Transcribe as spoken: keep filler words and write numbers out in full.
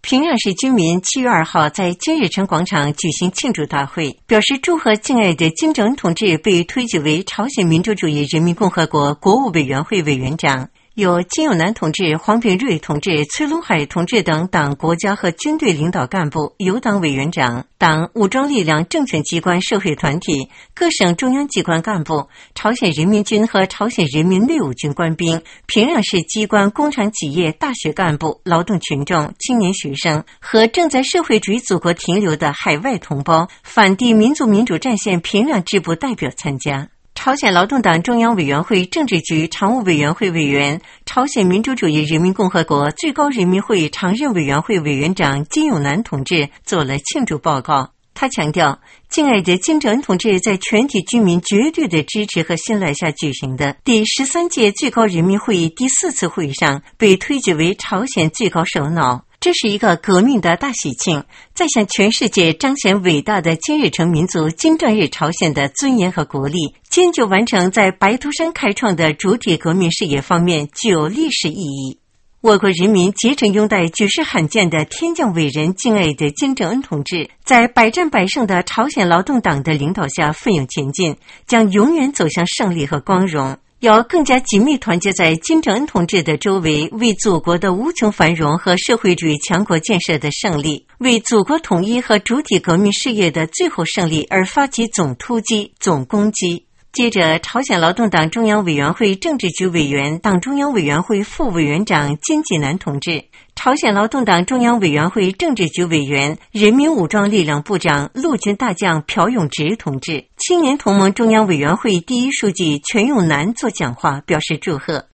平壤市居民七月二号在金日成广场举行庆祝大会，表示祝贺敬爱的金正恩同志被推举为朝鲜民主主义人民共和国国务委员会委员长。有金永南同志、黄炳瑞同志、崔龙海同志等党国家和军队领导干部、有党委员长、党武装力量政权机关社会团体、各省中央机关干部、朝鲜人民军和朝鲜人民内务军官兵、平壤市机关、工厂企业、大学干部、劳动群众、青年学生和正在社会主义祖国停留的海外同胞、反帝民族民主战线平壤支部代表参加。朝鲜劳动党中央委员会政治局常务委员会委员、朝鲜民主主义人民共和国最高人民会议常任委员会委员长金永南同志做了庆祝报告。他强调，敬爱的金正恩同志在全体居民绝对的支持和信赖下举行的第十三届最高人民会议第四次会议上被推举为朝鲜最高首脑。这是一个革命的大喜庆，在向全世界彰显伟大的金日成民族金正日朝鲜的尊严和国力，坚决完成在白头山开创的主体革命事业方面具有历史意义。我国人民竭诚拥戴举世罕见的天降伟人敬爱的金正恩同志，在百战百胜的朝鲜劳动党的领导下奋勇前进，将永远走向胜利和光荣。要更加紧密团结在金正恩同志的周围，为祖国的无穷繁荣和社会主义强国建设的胜利，为祖国统一和主体革命事业的最后胜利而发起总突击、总攻击。接着，朝鲜劳动党中央委员会政治局委员、党中央委员会副委员长金济南同志，朝鲜劳动党中央委员会政治局委员、人民武装力量部长、陆军大将朴永植同志，青年同盟中央委员会第一书记全永南作讲话，表示祝贺。